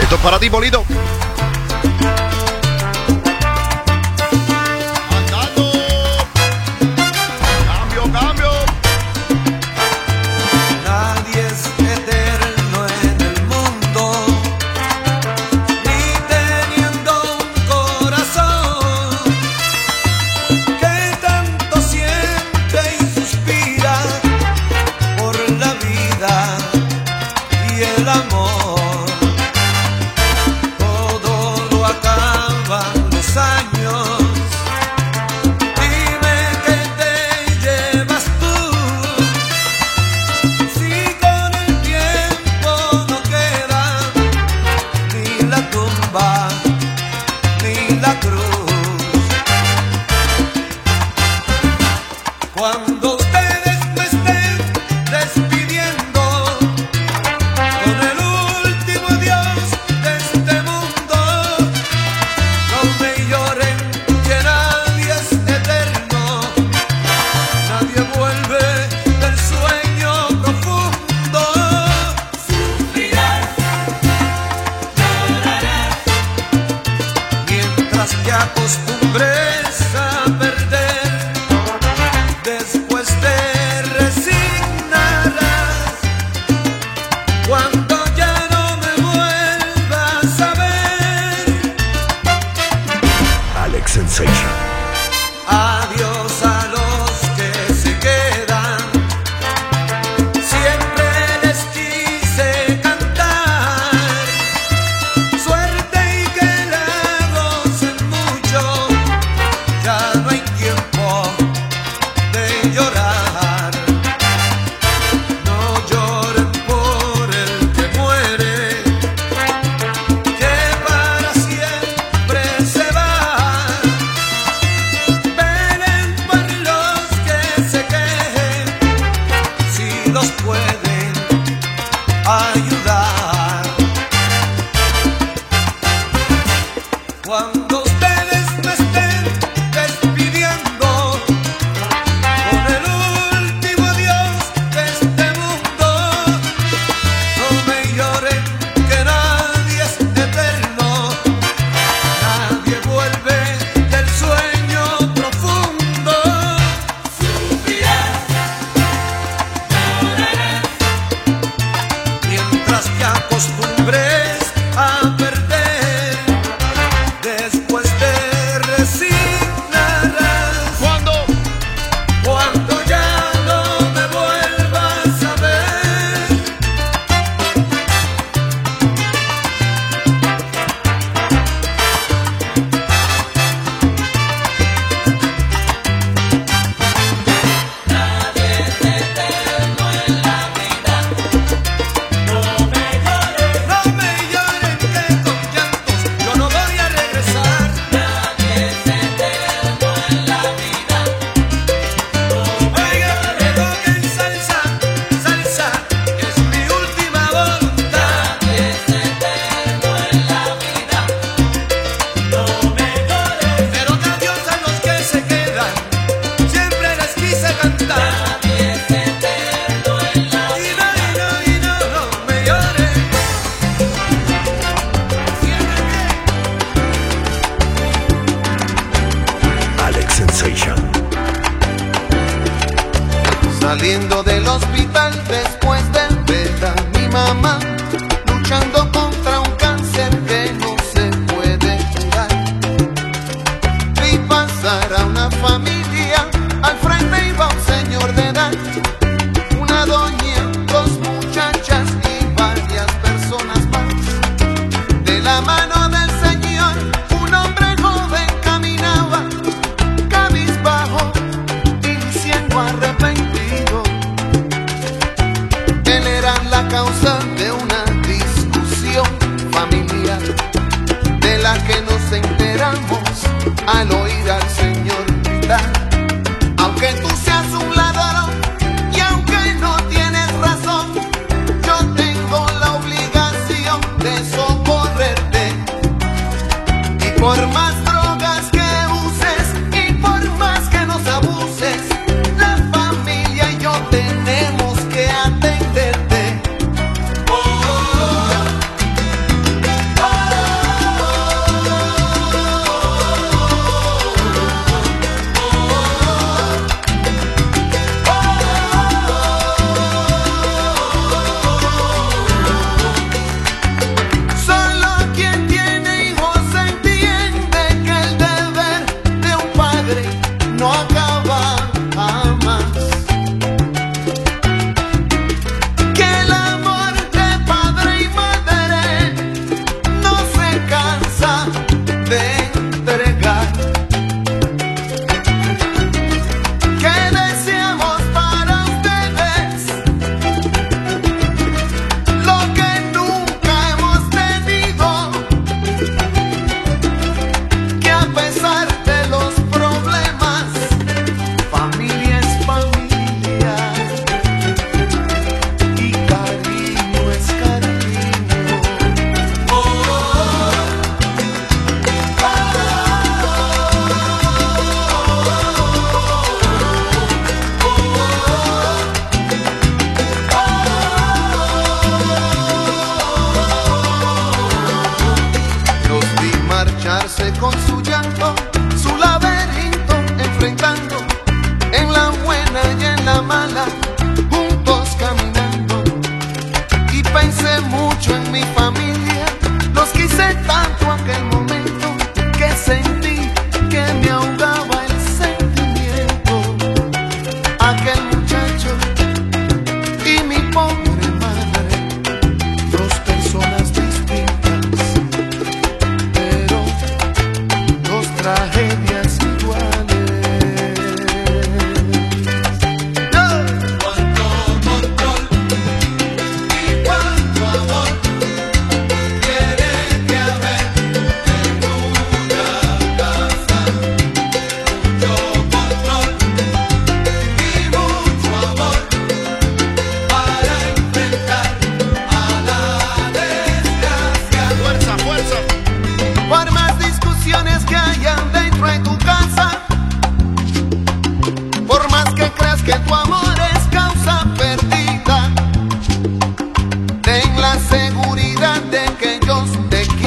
Esto es para ti, Polito. Saliendo del hospital después de ver a mi mamá luchando contra un cáncer que no se puede curar, vi pasar a una familia, al frente iba un señor de edad, una doña, dos muchachas y varias personas más. De la mano del señor un hombre joven caminaba, cabizbajo y diciendo arrepentido. Él era la causa de una discusión familiar, de la que nos enteramos al oír al Señor gritar: aunque tú seas un ladrón y aunque no tienes razón, yo tengo la obligación de socorrerte. Y por más drogas que uses y por más que nos abuses, la familia y yo tenemos que atenderte.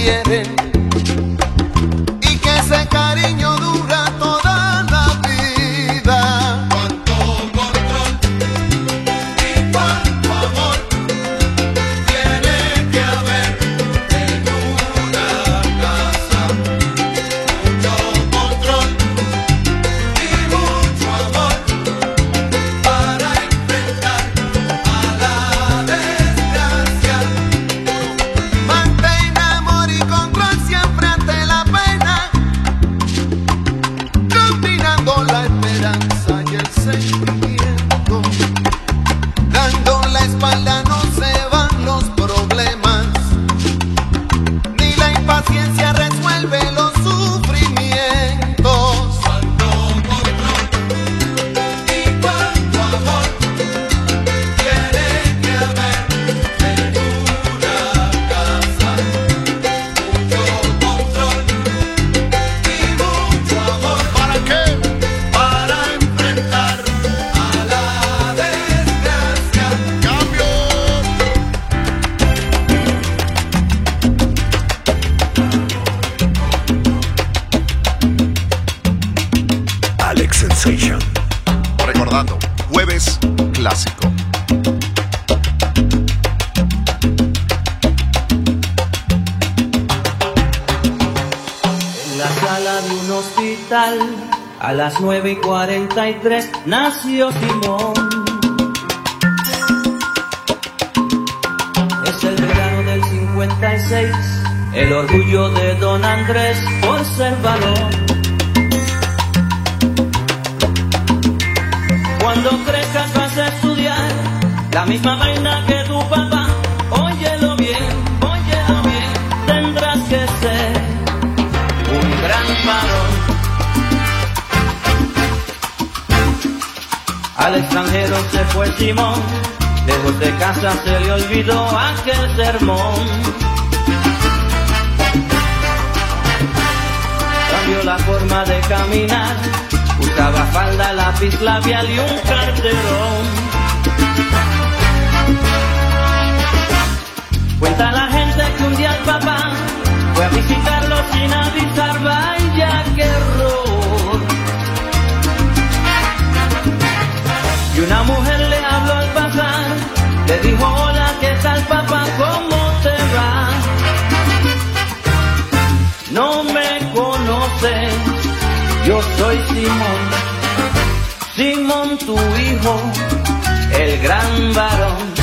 quieren y que ese cariño dura toda la vida. Cuánto control y cuánto amor tiene que haber en una casa. Mucho control y mucho amor para enfrentar a la desgracia. Mantén amor y control siempre ante la pena, combinando la esperanza y el sentimiento. Dando la espalda no se van los problemas, ni la impaciencia resuelve los sufrimientos. Cuánto control y cuánto amor tiene que haber en una casa. Mucho control y mucho amor. ¿Para qué? Para enfrentar a la desgracia. Cambio. Alex Sensation. Recordando, jueves clásico. En la sala de un hospital, a las 9:43, nació Simón. Es el verano del 56, el orgullo de Don Andrés por ser varón. Cuando crezcas vas a estudiar la misma vaina que tu papá. Óyelo bien, tendrás que ser un gran varón. Al extranjero se fue Simón, lejos de casa se le olvidó aquel sermón. Cambió la forma de caminar, usaba falda, lápiz labial y un carterón. Cuenta la gente que un día el papá fue a visitarlo sin avisar, vaya qué error. Y una mujer le habló al pasar, le dijo: hola, ¿qué tal papá? ¿Cómo te va? No me conoces, yo soy Simón, Simón tu hijo, el gran varón.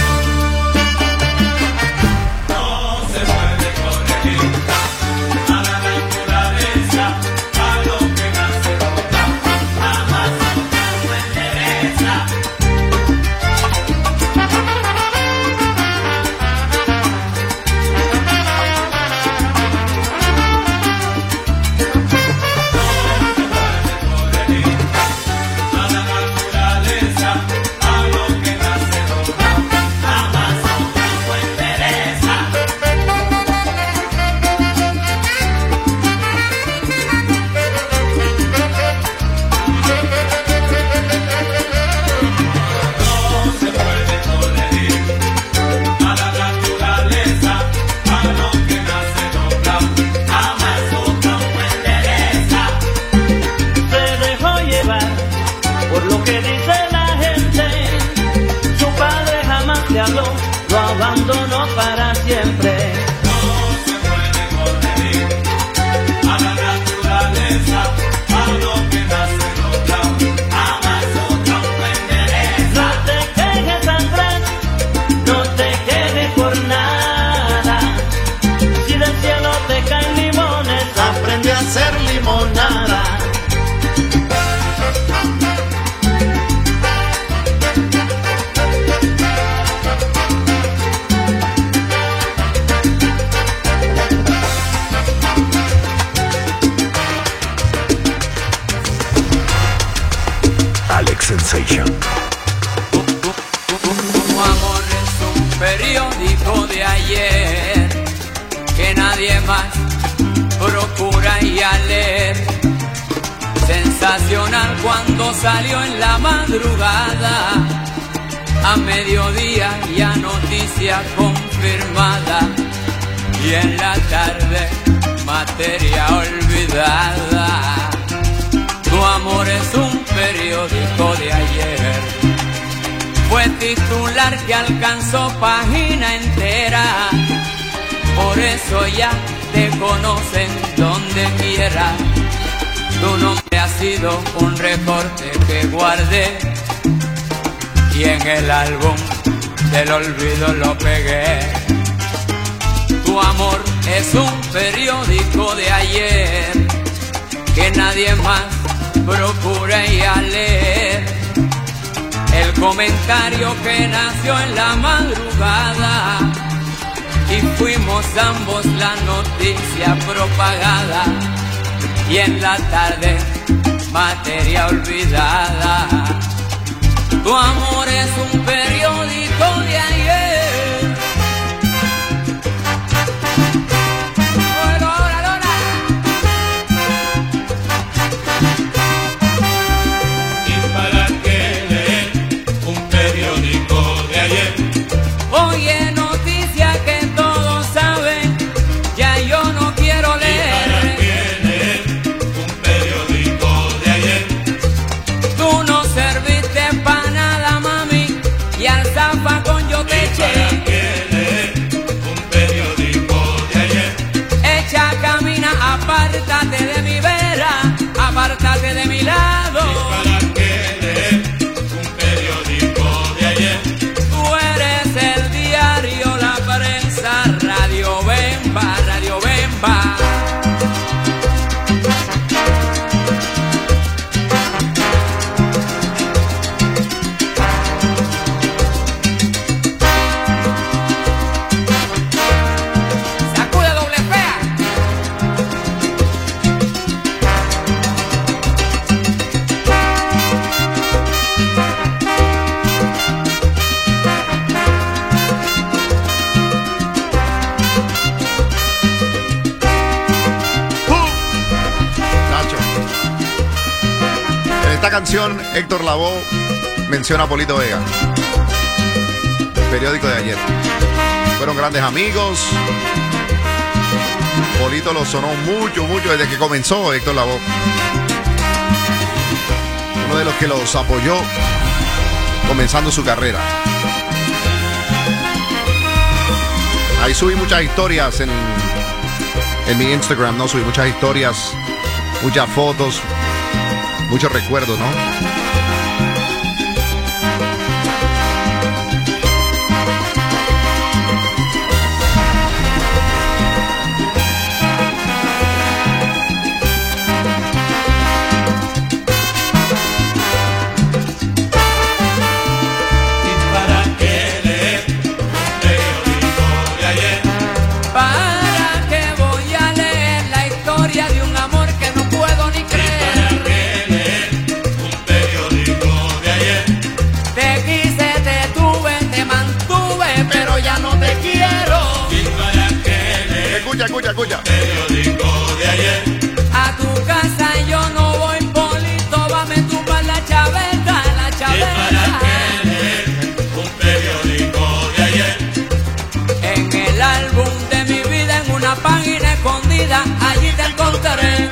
Lo abandonó para siempre. No se puede corregir a la naturaleza, a lo que nace doblado, jamás otro endereza. No te quejes, Andrés, no te quejes por nada. Si del cielo te caen limones, aprende a hacer limonada. Sensation. Tu amor es un periódico de ayer que nadie más procura ir a leer. Sensacional cuando salió en la madrugada, a mediodía ya noticia confirmada. y en la tarde materia olvidada. Tu amor es un periódico de ayer, fue titular que alcanzó página entera. Por eso ya te conocen donde quiera. Tu nombre ha sido un recorte que guardé y en el álbum del olvido lo pegué. Tu amor es un periódico de ayer que nadie más procura ir a leer. El comentario que nació en la madrugada y fuimos ambos la noticia propagada. Y en la tarde materia olvidada. Tu amor es un periódico de ayer. ¿Y para qué leer un periódico de ayer? Oye, noticia que todos saben, ya yo no quiero leer. ¿Y para qué leer un periódico de ayer? Tú no serviste pa' nada, mami, y al zafacón yo te eché. ¿Para qué leer un periódico de ayer? Echa, camina, apártate de mi vera, apártate de mi lado. ¿Para qué leer un periódico de ayer? Tú eres el diario, la prensa, Radio Bemba, Radio Bemba. Sacude doble fea. Nacho. En esta canción, Héctor Lavoe menciona a Polito Vega. Periódico de ayer. Fueron grandes amigos. Polito lo sonó mucho, mucho desde que comenzó Héctor Lavoe. Uno de los que los apoyó comenzando su carrera. Ahí subí muchas historias en mi Instagram, ¿no? Subí muchas historias, muchas fotos, muchos recuerdos, ¿no? ¿Y para qué leer un periódico de ayer? ¿Para qué voy a leer la historia de un amor que no puedo ni ¿Y creer? para qué leer un periódico de ayer? Te quise, te tuve, te mantuve, pero ya no te quiero. ¿Y para qué leer Escucha, escucha, escucha. un periódico de ayer? A tu casa yo no voy, Polito, vame tú pa' la chaveta, la ¿Y para chaveta. qué leer un periódico de ayer? En el álbum de mi vida, en una página escondida, allí te encontraré.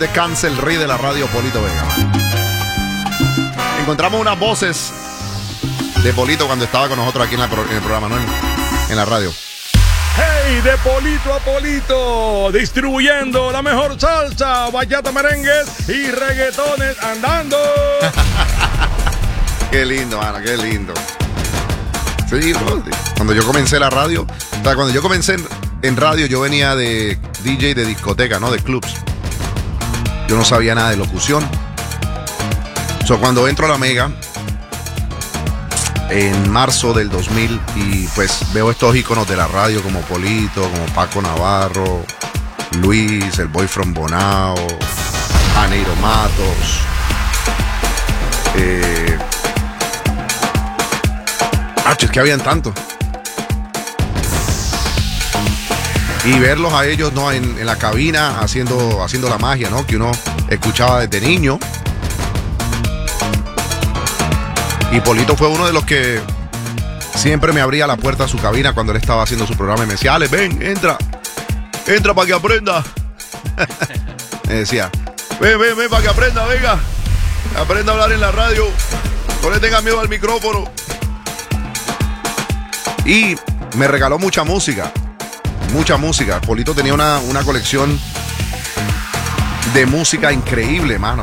descanse el rey de la radio, Polito Vega. Encontramos unas voces de Polito cuando estaba con nosotros aquí en el programa, ¿no? En la radio. ¡Hey! De Polito a Polito, distribuyendo la mejor salsa, bachata, merengues y reggaetones andando. Qué lindo, mano, qué lindo. Sí, bro, cuando yo comencé la radio, o sea, cuando yo comencé en radio, yo venía de DJ de discoteca, ¿no? De clubs. Yo no sabía nada de locución. So, cuando entro a la Mega en marzo del 2000 y pues veo estos íconos de la radio como Polito, como Paco Navarro, Luis, el Boy from Bonao, Janeiro Matos, es que habían tanto. Y verlos a ellos, ¿no? En la cabina haciendo la magia, ¿no? Que uno escuchaba desde niño. Y Polito fue uno de los que siempre me abría la puerta a su cabina cuando él estaba haciendo su programa y me decía, Alex, ven, entra para que aprenda. Me decía, ven para que aprenda, venga. Aprenda a hablar en la radio. No le tenga miedo al micrófono. Y me regaló mucha música. Mucha música. Polito tenía una colección de música increíble, mano.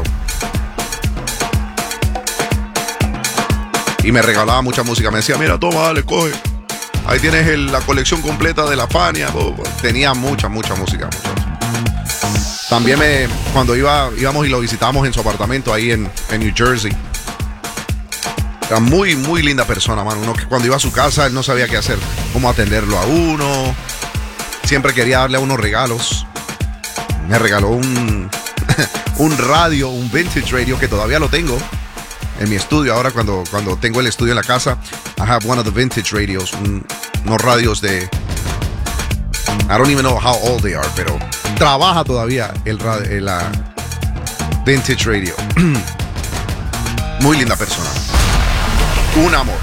Y me regalaba mucha música. Me decía, mira, toma, dale, coge. Ahí tienes la colección completa de la Fania. Tenía mucha música. También cuando íbamos y lo visitábamos en su apartamento ahí en New Jersey. Era muy linda persona, mano. Uno que cuando iba a su casa, él no sabía qué hacer. Cómo atenderlo a uno. Siempre quería darle a unos regalos. Me regaló un radio, un vintage radio que todavía lo tengo en mi estudio. Ahora cuando tengo el estudio en la casa, I have one of the vintage radios, unos radios de, I don't even know how old they are, pero trabaja todavía la vintage radio. Muy linda persona. Un amor.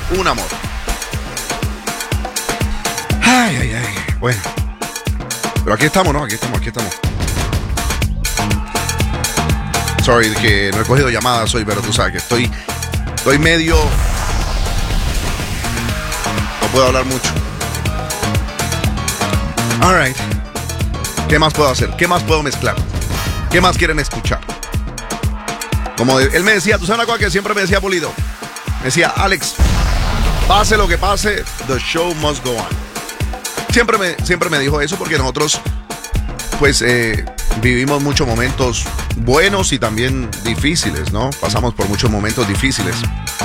Ay. Bueno. Pero aquí estamos, ¿no? Aquí estamos. Sorry que no he cogido llamadas hoy, pero tú sabes que estoy medio... No puedo hablar mucho. All right. ¿Qué más puedo hacer? ¿Qué más puedo mezclar? ¿Qué más quieren escuchar? Como él me decía, tú sabes una cosa que siempre me decía Polito. Me decía, Alex, pase lo que pase, the show must go on. Siempre me dijo eso porque nosotros, pues, vivimos muchos momentos buenos y también difíciles, ¿no? Pasamos por muchos momentos difíciles.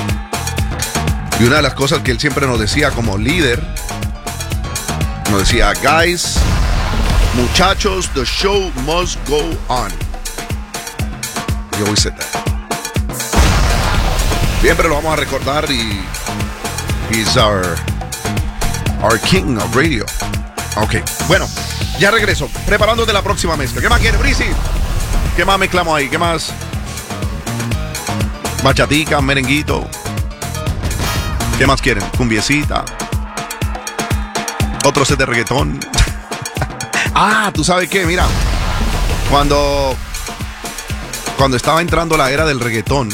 Y una de las cosas que él siempre nos decía como líder, nos decía, guys, muchachos, the show must go on. Yo always said that. Siempre lo vamos a recordar y he's our king of radio. Ok, bueno, ya regreso, preparándote la próxima mezcla. ¿Qué más quiere, Brisi? ¿Qué más mezclamos ahí? ¿Qué más? Bachatica, merenguito. ¿Qué más quieren? Cumbiecita. Otro set de reggaetón. ¿Tú sabes qué? Mira, cuando estaba entrando la era del reggaetón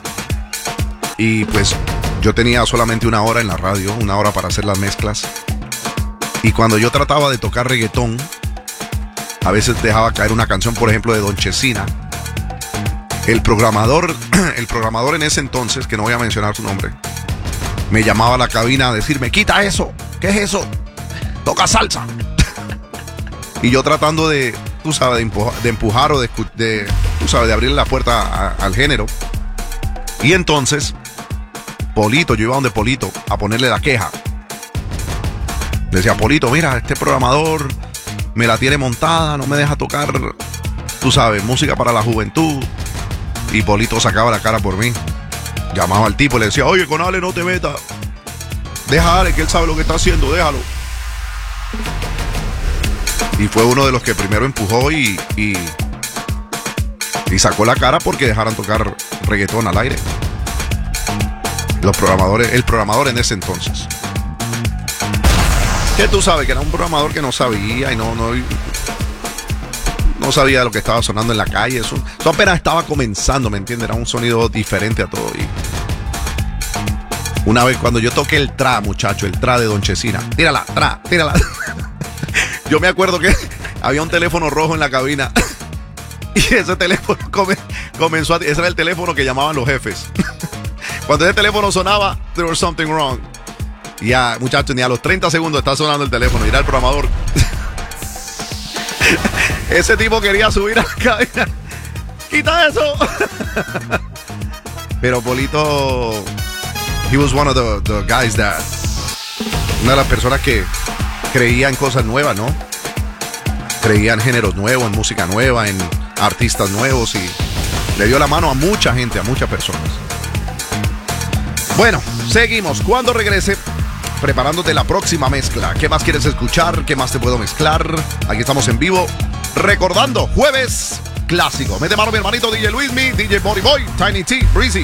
y pues yo tenía solamente una hora en la radio, una hora para hacer las mezclas. Y cuando yo trataba de tocar reggaetón, a veces dejaba caer una canción, por ejemplo, de Don Chesina. El programador en ese entonces, que no voy a mencionar su nombre, me llamaba a la cabina a decirme, quita eso, ¿qué es eso? Toca salsa. Y yo tratando de, tú sabes, de empujar o de abrirle la puerta al género. Y entonces, Polito, yo iba donde Polito a ponerle la queja. Decía, Polito, mira, este programador me la tiene montada, no me deja tocar, tú sabes, música para la juventud. Y Polito sacaba la cara por mí. Llamaba al tipo y le decía, oye, con Ale no te metas. Deja a Ale, que él sabe lo que está haciendo, déjalo. Y fue uno de los que primero empujó y sacó la cara porque dejaran tocar reggaetón al aire. El programador en ese entonces. Que tú sabes que era un programador que no sabía y no no sabía lo que estaba sonando en la calle. Eso apenas estaba comenzando, ¿me entiendes? Era un sonido diferente a todo. Y una vez cuando yo toqué el tra, muchacho, el tra de Don Chesina. Tírala, tra, tírala. Yo me acuerdo que había un teléfono rojo en la cabina. Y ese teléfono comenzó a... Ese era el teléfono que llamaban los jefes. Cuando ese teléfono sonaba, there was something wrong. Y ya, muchachos, ni a los 30 segundos está sonando el teléfono. Y era el programador. Ese tipo quería subir a la cabina. ¡Quita eso! Pero Polito... He was one of the guys that... Una de las personas que creía en cosas nuevas, ¿no? Creía en géneros nuevos, en música nueva, en artistas nuevos. Y le dio la mano a mucha gente, a muchas personas. Bueno, seguimos. Cuando regrese, preparándote la próxima mezcla. ¿Qué más quieres escuchar? ¿Qué más te puedo mezclar? Aquí estamos en vivo. Recordando, jueves clásico. Mete mano mi hermanito DJ Luismi, DJ Body Boy, Tiny T, Breezy.